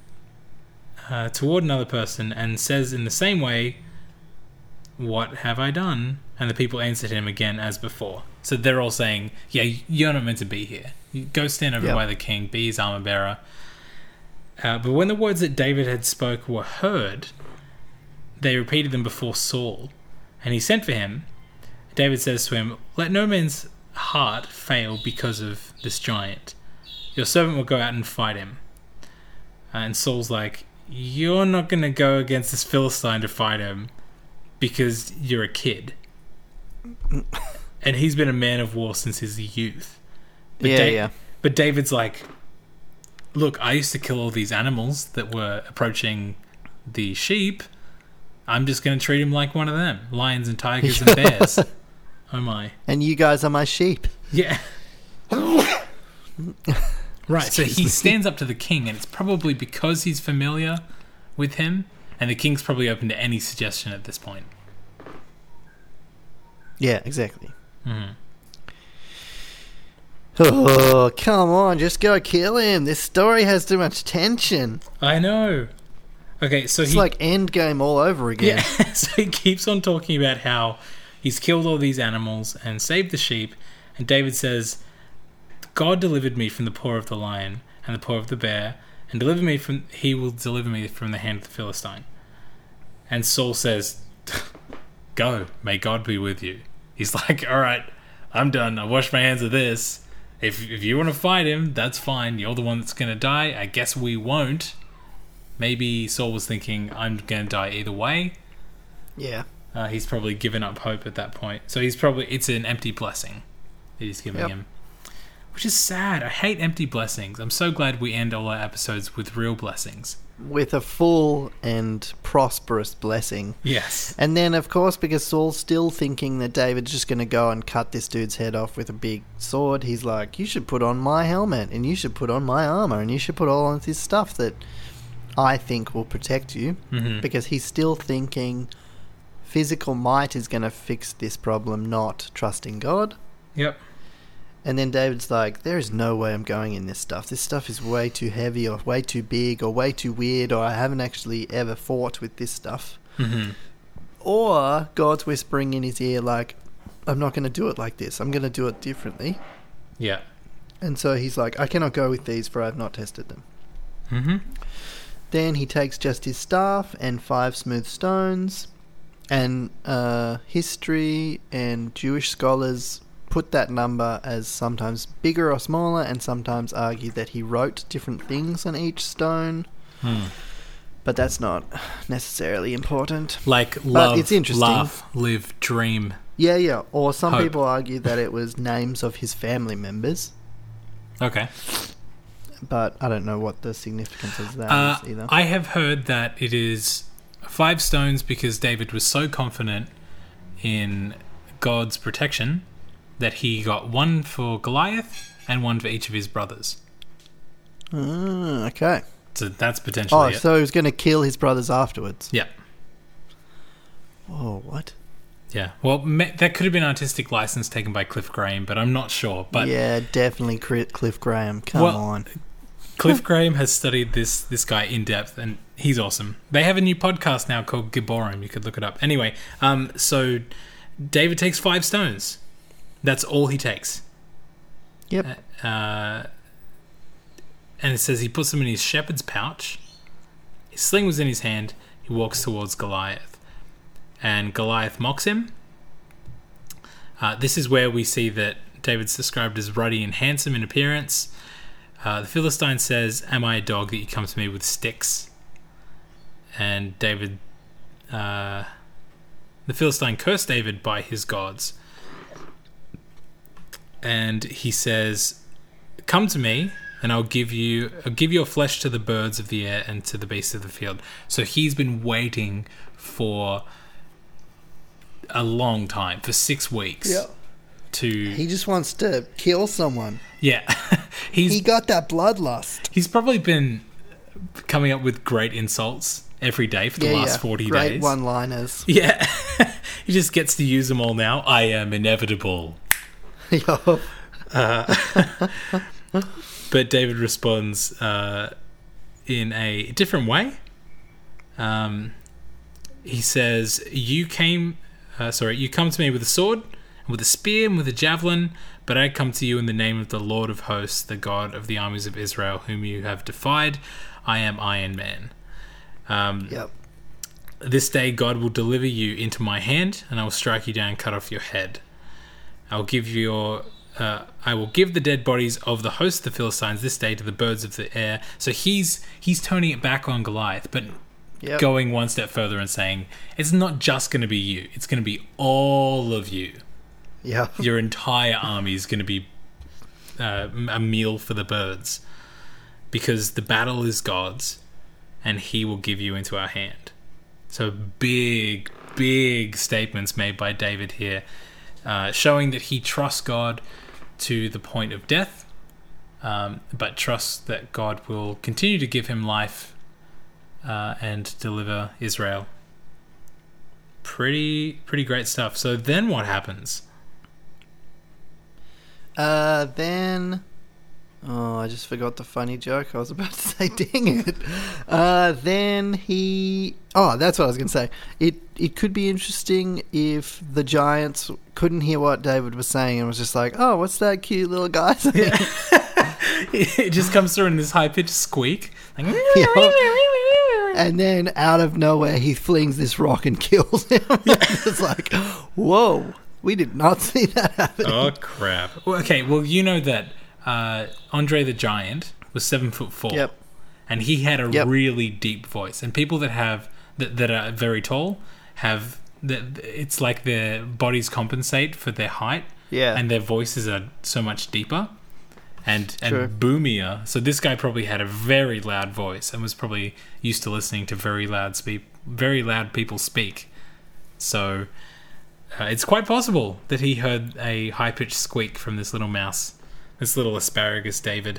uh, toward another person and says in the same way, what have I done? And the people answered him again as before. So they're all saying, yeah, you're not meant to be here. You go stand over yep. by the king, be his armor bearer. Uh, but when the words that David had spoke were heard, they repeated them before Saul. And he sent for him. David says to him, let no man's heart fail because of this giant. Your servant will go out and fight him. and Saul's like, you're not going to go against this Philistine to fight him because you're a kid. And he's been a man of war since his youth. But yeah, da- yeah. But David's like, look, I used to kill all these animals that were approaching the sheep. I'm just going to treat him like one of them. Lions and tigers and bears. Oh my. And you guys are my sheep. Yeah. Right, so he stands up to the king, and it's probably because he's familiar with him, and the king's probably open to any suggestion at this point. Yeah, exactly. Mm-hmm. Oh, come on, just go kill him. This story has too much tension. I know. Okay, so It's he... like Endgame all over again. Yeah, so he keeps on talking about how he's killed all these animals and saved the sheep, and David says, God delivered me from the paw of the lion and the paw of the bear, and deliver me from he will deliver me from the hand of the Philistine. And Saul says, go, may God be with you. He's like, all right, I'm done. I wash my hands of this. If if you want to fight him, that's fine. You're the one that's going to die. I guess we won't. Maybe Saul was thinking, I'm going to die either way. Yeah. Uh, he's probably given up hope at that point. So he's probably, it's an empty blessing that he's giving Yep. him. Which is sad. I hate empty blessings. I'm so glad we end all our episodes with real blessings. With a full and prosperous blessing. Yes. And then, of course, because Saul's still thinking that David's just going to go and cut this dude's head off with a big sword, he's like, you should put on my helmet, and you should put on my armor, and you should put all of this stuff that I think will protect you. Mm-hmm. Because he's still thinking physical might is going to fix this problem, not trusting God. Yep. And then David's like, there is no way I'm going in this stuff. This stuff is way too heavy or way too big or way too weird, or I haven't actually ever fought with this stuff. Mm-hmm. Or God's whispering in his ear like, I'm not going to do it like this. I'm going to do it differently. Yeah. And so he's like, I cannot go with these for I have not tested them. Mm-hmm. Then he takes just his staff and five smooth stones, and uh, history and Jewish scholars put that number as sometimes bigger or smaller, and sometimes argue that he wrote different things on each stone. Hmm. But that's not necessarily important. Like love, it's interesting. laugh, live, dream. Yeah, yeah. Or some Hope. people argue that it was names of his family members. Okay. But I don't know what the significance of that Uh, is either. I have heard that it is five stones because David was so confident in God's protection that he got one for Goliath and one for each of his brothers. Ah, okay. So that's potentially Oh, it. so he was going to kill his brothers afterwards. Yeah. Oh, what? Yeah. Well, me- that could have been artistic license taken by Cliff Graham, but I'm not sure. But yeah, definitely Cri- Cliff Graham. Come Well- on. Cliff Graham has studied this this guy in depth, and he's awesome. They have a new podcast now called Gibborim. You could look it up. Anyway, um, so David takes five stones. That's all he takes. Yep. Uh, and it says he puts them in his shepherd's pouch. His sling was in his hand. He walks towards Goliath. And Goliath mocks him. Uh, this is where we see that David's described as ruddy and handsome in appearance. Uh, the Philistine says, am I a dog that you come to me with sticks? And David... Uh, the Philistine cursed David by his gods. And he says, come to me, and I'll give you I'll give your flesh to the birds of the air and to the beasts of the field. So he's been waiting for a long time, for six weeks. Yep. To He just wants to kill someone. yeah, he's He got that bloodlust. he's probably been coming up with great insults every day for the Yeah, last yeah. forty Great days. one-liners. Yeah, he just gets to use them all now. I am inevitable. Yup. But David responds uh, in a different way. Um, he says, "You came, uh, sorry, you come to me with a sword, and with a spear, and with a javelin, but I come to you in the name of the Lord of hosts, the God of the armies of Israel, whom you have defied. I am Iron Man. Um, Yep. This day God will deliver you into my hand, and I will strike you down and cut off your head. I will give your uh, I will give the dead bodies of the host of the Philistines this day to the birds of the air. So he's he's turning it back on Goliath, but yep. going one step further and saying, it's not just going to be you. It's going to be all of you. Yeah. Your entire army is going to be uh, a meal for the birds, because the battle is God's, and he will give you into our hand. So big, big statements made by David here, uh, showing that he trusts God to the point of death, um, but trusts that God will continue to give him life uh, and deliver Israel. Pretty, pretty great stuff. So then what happens? Uh, then... Oh, I just forgot the funny joke I was about to say. Dang it. Uh, then he... Oh, that's what I was going to say. It it could be interesting if the Giants couldn't hear what David was saying and was just like, oh, what's that cute little guy saying? Yeah. It just comes through in this high-pitched squeak. Like, yeah. And then out of nowhere, he flings this rock and kills him. It's like, whoa, we did not see that happen. Oh, crap. Well, okay, well, you know that... Uh, Andre the Giant was seven foot four, yep. and he had a yep. really deep voice. And people that have that, that are very tall have that. It's like their bodies compensate for their height, yeah, and their voices are so much deeper and and True. boomier. So this guy probably had a very loud voice and was probably used to listening to very loud speak, very loud people speak. So uh, it's quite possible that he heard a high pitched squeak from this little mouse. This little asparagus David.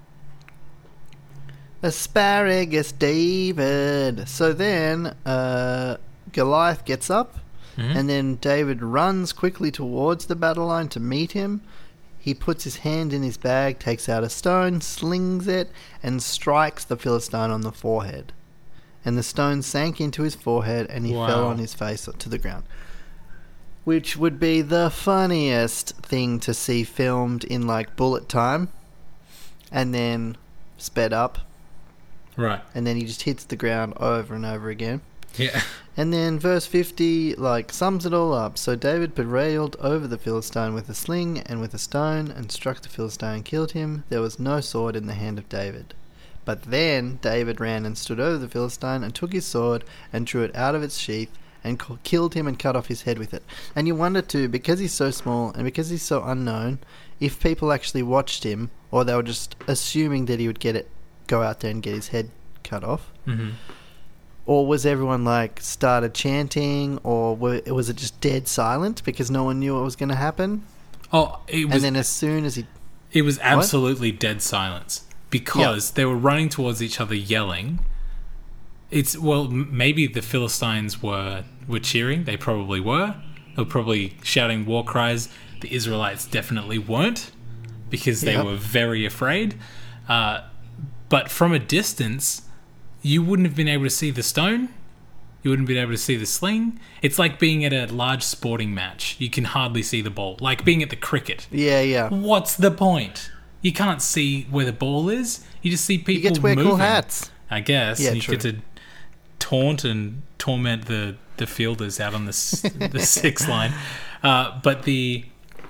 Asparagus David. So then uh, Goliath gets up, mm-hmm. and then David runs quickly towards the battle line to meet him. He puts his hand in his bag, takes out a stone, slings it, and strikes the Philistine on the forehead. And the stone sank into his forehead, and he wow. fell on his face to the ground. Which would be the funniest thing to see filmed in, like, bullet time. And then sped up. Right. And then he just hits the ground over and over again. Yeah. And then verse fifty, like, sums it all up. So David prevailed over the Philistine with a sling and with a stone, and struck the Philistine and killed him. There was no sword in the hand of David. But then David ran and stood over the Philistine, and took his sword, and drew it out of its sheath, and killed him and cut off his head with it. And you wonder too, because he's so small and because he's so unknown, if people actually watched him, or they were just assuming that he would get it, go out there and get his head cut off. Mm-hmm. Or was everyone like started chanting, or were, was it just dead silent because no one knew what was going to happen? Oh, it was. And then as soon as he, it was absolutely what? dead silence, because yep. they were running towards each other yelling. It's well, maybe the Philistines were were cheering. They probably were. They were probably shouting war cries. The Israelites definitely weren't, because they yep. were very afraid. Uh, but from a distance, you wouldn't have been able to see the stone. You wouldn't have been able to see the sling. It's like being at a large sporting match. You can hardly see the ball. Like being at the cricket. Yeah, yeah. What's the point? You can't see where the ball is. You just see people moving. You get to wear moving, cool hats. I guess. Yeah, and you true. get to taunt and torment the, the fielders out on the the six line. Uh, but the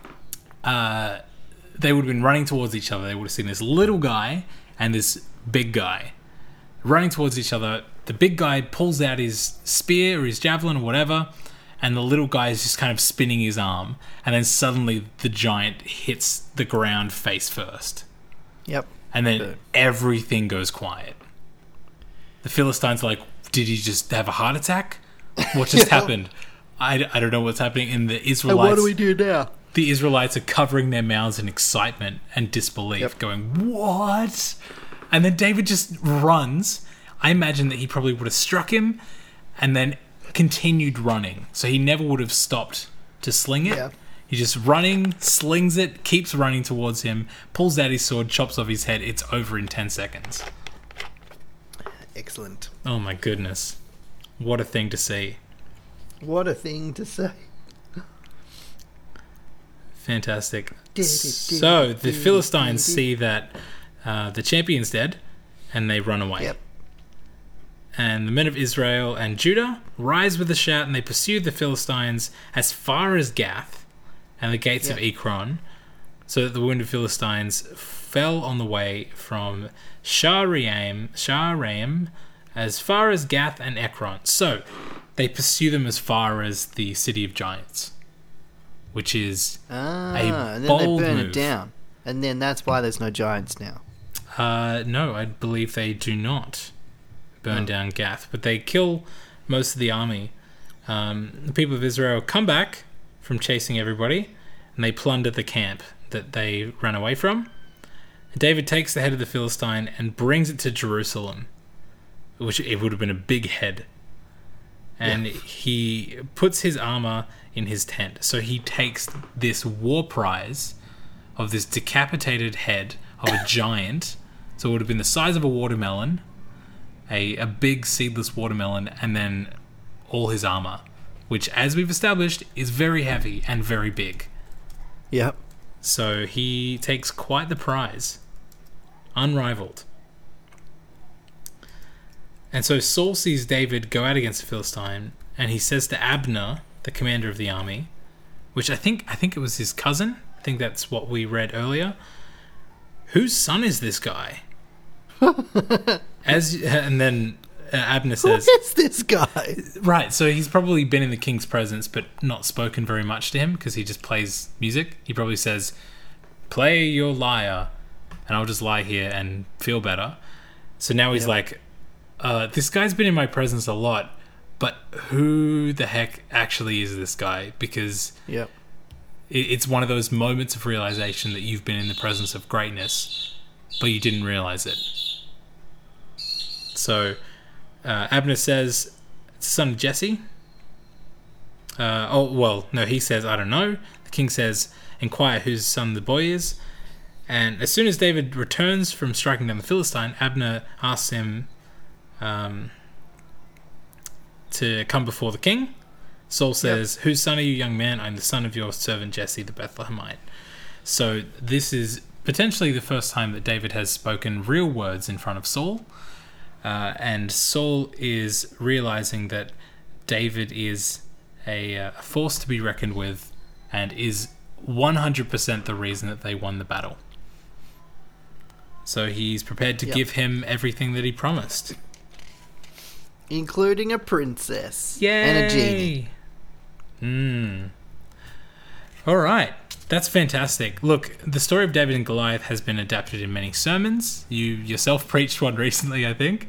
uh, they would have been running towards each other. They would have seen this little guy and this big guy running towards each other. The big guy pulls out his spear or his javelin or whatever, and the little guy is just kind of spinning his arm, and then suddenly the giant hits the ground face first. Yep. And then Good. everything goes quiet. The Philistines are like, did he just have a heart attack? What just yeah. happened? I, I don't know what's happening. And the Israelites... And what do we do now? The Israelites are covering their mouths in excitement and disbelief, yep. going, what? And then David just runs. I imagine that he probably would have struck him and then continued running. So he never would have stopped to sling it. Yeah. He's just running, slings it, keeps running towards him, pulls out his sword, chops off his head. It's over in ten seconds. Excellent. Oh my goodness. What a thing to see. What a thing to say. Fantastic. So the Philistines see that uh, the champion's dead, and they run away. Yep. And the men of Israel and Judah rise with a shout, and they pursue the Philistines as far as Gath and the gates yep. of Ekron. so that the wounded Philistines fell on the way from Sharaim, Sharaim as far as Gath and Ekron. So they pursue them as far as the city of giants, which is Ah, a and then bold they burn move. it down. And then that's why there's no giants now. Uh, no, I believe they do not burn Oh. down Gath, but they kill most of the army. Um, the people of Israel come back from chasing everybody, and they plunder the camp that they ran away from. David takes the head of the Philistine and brings it to Jerusalem, which it would have been a big head. And Yeah. he puts his armor in his tent. So he takes this war prize of this decapitated head of a giant. So it would have been the size of a watermelon, a, a big seedless watermelon, and then all his armor, which, as we've established, is very heavy and very big. Yep. So he takes quite the prize. Unrivaled. And so Saul sees David go out against the Philistine, and he says to Abner, the commander of the army, which I think I think it was his cousin. I think that's what we read earlier. Whose son is this guy? As and then uh, Abner Who says, is this guy? right, so he's probably been in the king's presence but not spoken very much to him because he just plays music. He probably says, play your lyre, and I'll just lie here and feel better. So now he's Yep. like, uh, this guy's been in my presence a lot, but who the heck actually is this guy? Because Yep. it, it's one of those moments of realization that you've been in the presence of greatness, but you didn't realize it. So uh, Abner says, son of Jesse. Uh, oh, well, no, he says, I don't know. The king says, inquire whose son the boy is. And as soon as David returns from striking down the Philistine, Abner asks him um, to come before the king. Saul says, whose son are you, young man? I'm the son of your servant Jesse the Bethlehemite. So this is potentially the first time that David has spoken real words in front of Saul. Uh, and Saul is realizing that David is a, uh, a force to be reckoned with and is one hundred percent the reason that they won the battle. So he's prepared to Yep. give him everything that he promised. Including a princess. Yay! And a genie. Mm. All right. That's fantastic. Look, the story of David and Goliath has been adapted in many sermons. You yourself preached one recently, I think.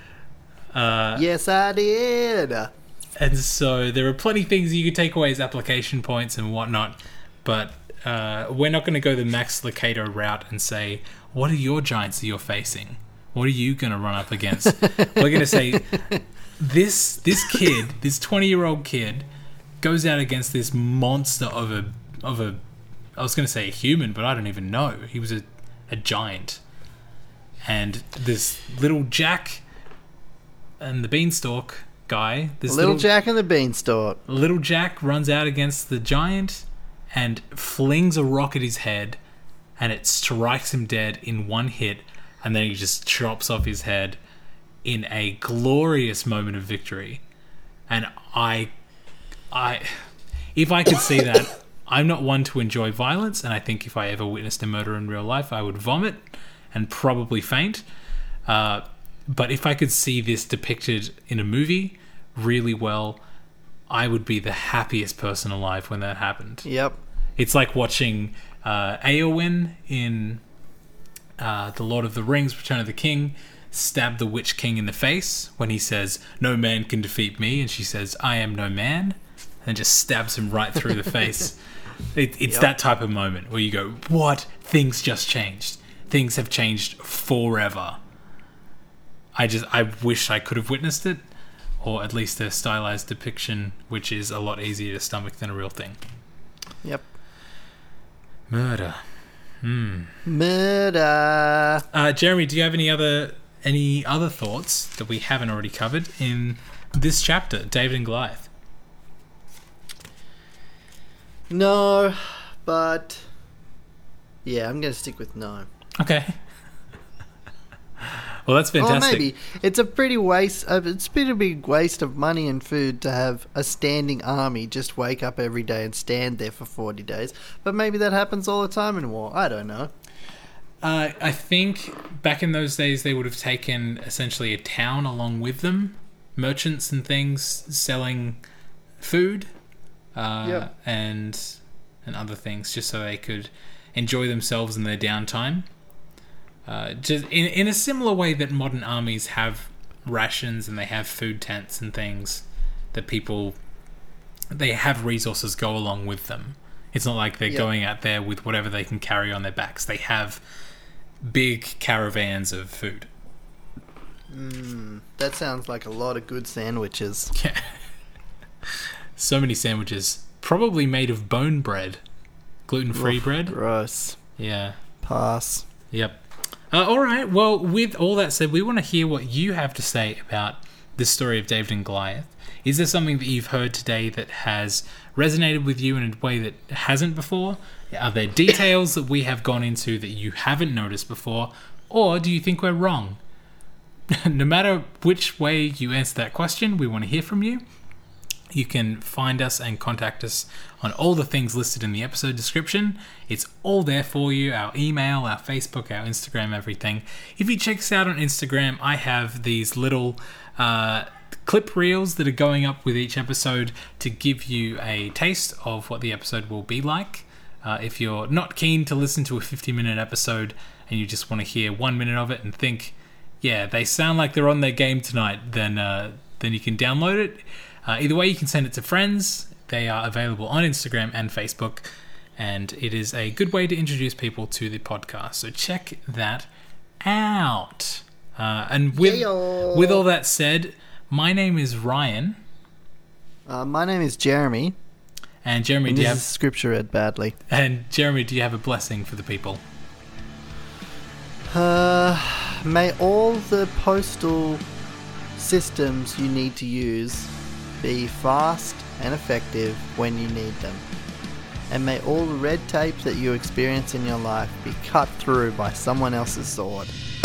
Uh, Yes, I did. And so there are plenty of things you could take away as application points and whatnot. But uh, we're not going to go the Max Lucado route and say, what are your giants that you're facing? What are you going to run up against? We're going to say, this this kid, this twenty-year-old kid, goes out against this monster of a of a. I was going to say a human, but I don't even know. He was a, a giant, and this little Jack and the Beanstalk guy. This Little Jack and the Beanstalk. Little Jack runs out against the giant and flings a rock at his head, and it strikes him dead in one hit, and then he just chops off his head in a glorious moment of victory. And I, I, if I could see that, I'm not one to enjoy violence, and I think if I ever witnessed a murder in real life, I would vomit and probably faint. Uh, but if I could see this depicted in a movie really well, I would be the happiest person alive when that happened. Yep. It's like watching uh, Eowyn in uh, The Lord of the Rings, Return of the King, stab the Witch King in the face when he says, no man can defeat me, and she says, I am no man, and just stabs him right through the face. It, it's Yep. that type of moment where you go, what? Things just changed. Things have changed forever. I just, I wish I could have witnessed it, or at least a stylized depiction, which is a lot easier to stomach than a real thing. Yep. Murder. Hmm. Murder. Uh, Jeremy, do you have any other any other thoughts that we haven't already covered in this chapter, David and Goliath? No, but yeah, I'm gonna stick with no. Okay. Well, that's fantastic. Or maybe it's a pretty waste. Of, it's a pretty big waste of money and food to have a standing army just wake up every day and stand there for forty days. But maybe that happens all the time in war. I don't know. Uh, I think back in those days they would have taken essentially a town along with them, merchants and things selling food uh, Yep. and and other things, just so they could enjoy themselves in their downtime. Uh, just in in a similar way that modern armies have rations and they have food tents and things that people they have resources go along with them. It's not like they're Yep. going out there with whatever they can carry on their backs. They have big caravans of food. Mm, that sounds like a lot of good sandwiches. Yeah. So many sandwiches, probably made of bone bread, gluten-free Oof, bread. Gross. Yeah. Pass. Yep. Uh, all right. Well, with all that said, we want to hear what you have to say about this story of David and Goliath. Is there something that you've heard today that has resonated with you in a way that hasn't before? Are there details that we have gone into that you haven't noticed before? Or do you think we're wrong? No matter which way you answer that question, we want to hear from you. You can find us and contact us on all the things listed in the episode description. It's all there for you, our email, our Facebook, our Instagram, everything. If you check us out on Instagram, I have these little uh, clip reels that are going up with each episode to give you a taste of what the episode will be like. Uh, if you're not keen to listen to a fifty minute episode and you just want to hear one minute of it and think, yeah, they sound like they're on their game tonight, then uh, then you can download it. Uh, either way, you can send it to friends. They are available on Instagram and Facebook, and it is a good way to introduce people to the podcast. So check that out. Uh, and with Yeah. with all that said, my name is Ryan, Uh, my name is Jeremy. and Jeremy, And do this you have is scripture read badly. and Jeremy, do you have a blessing for the people? Uh, may all the postal systems you need to use be fast and effective when you need them. And may all the red tape that you experience in your life be cut through by someone else's sword.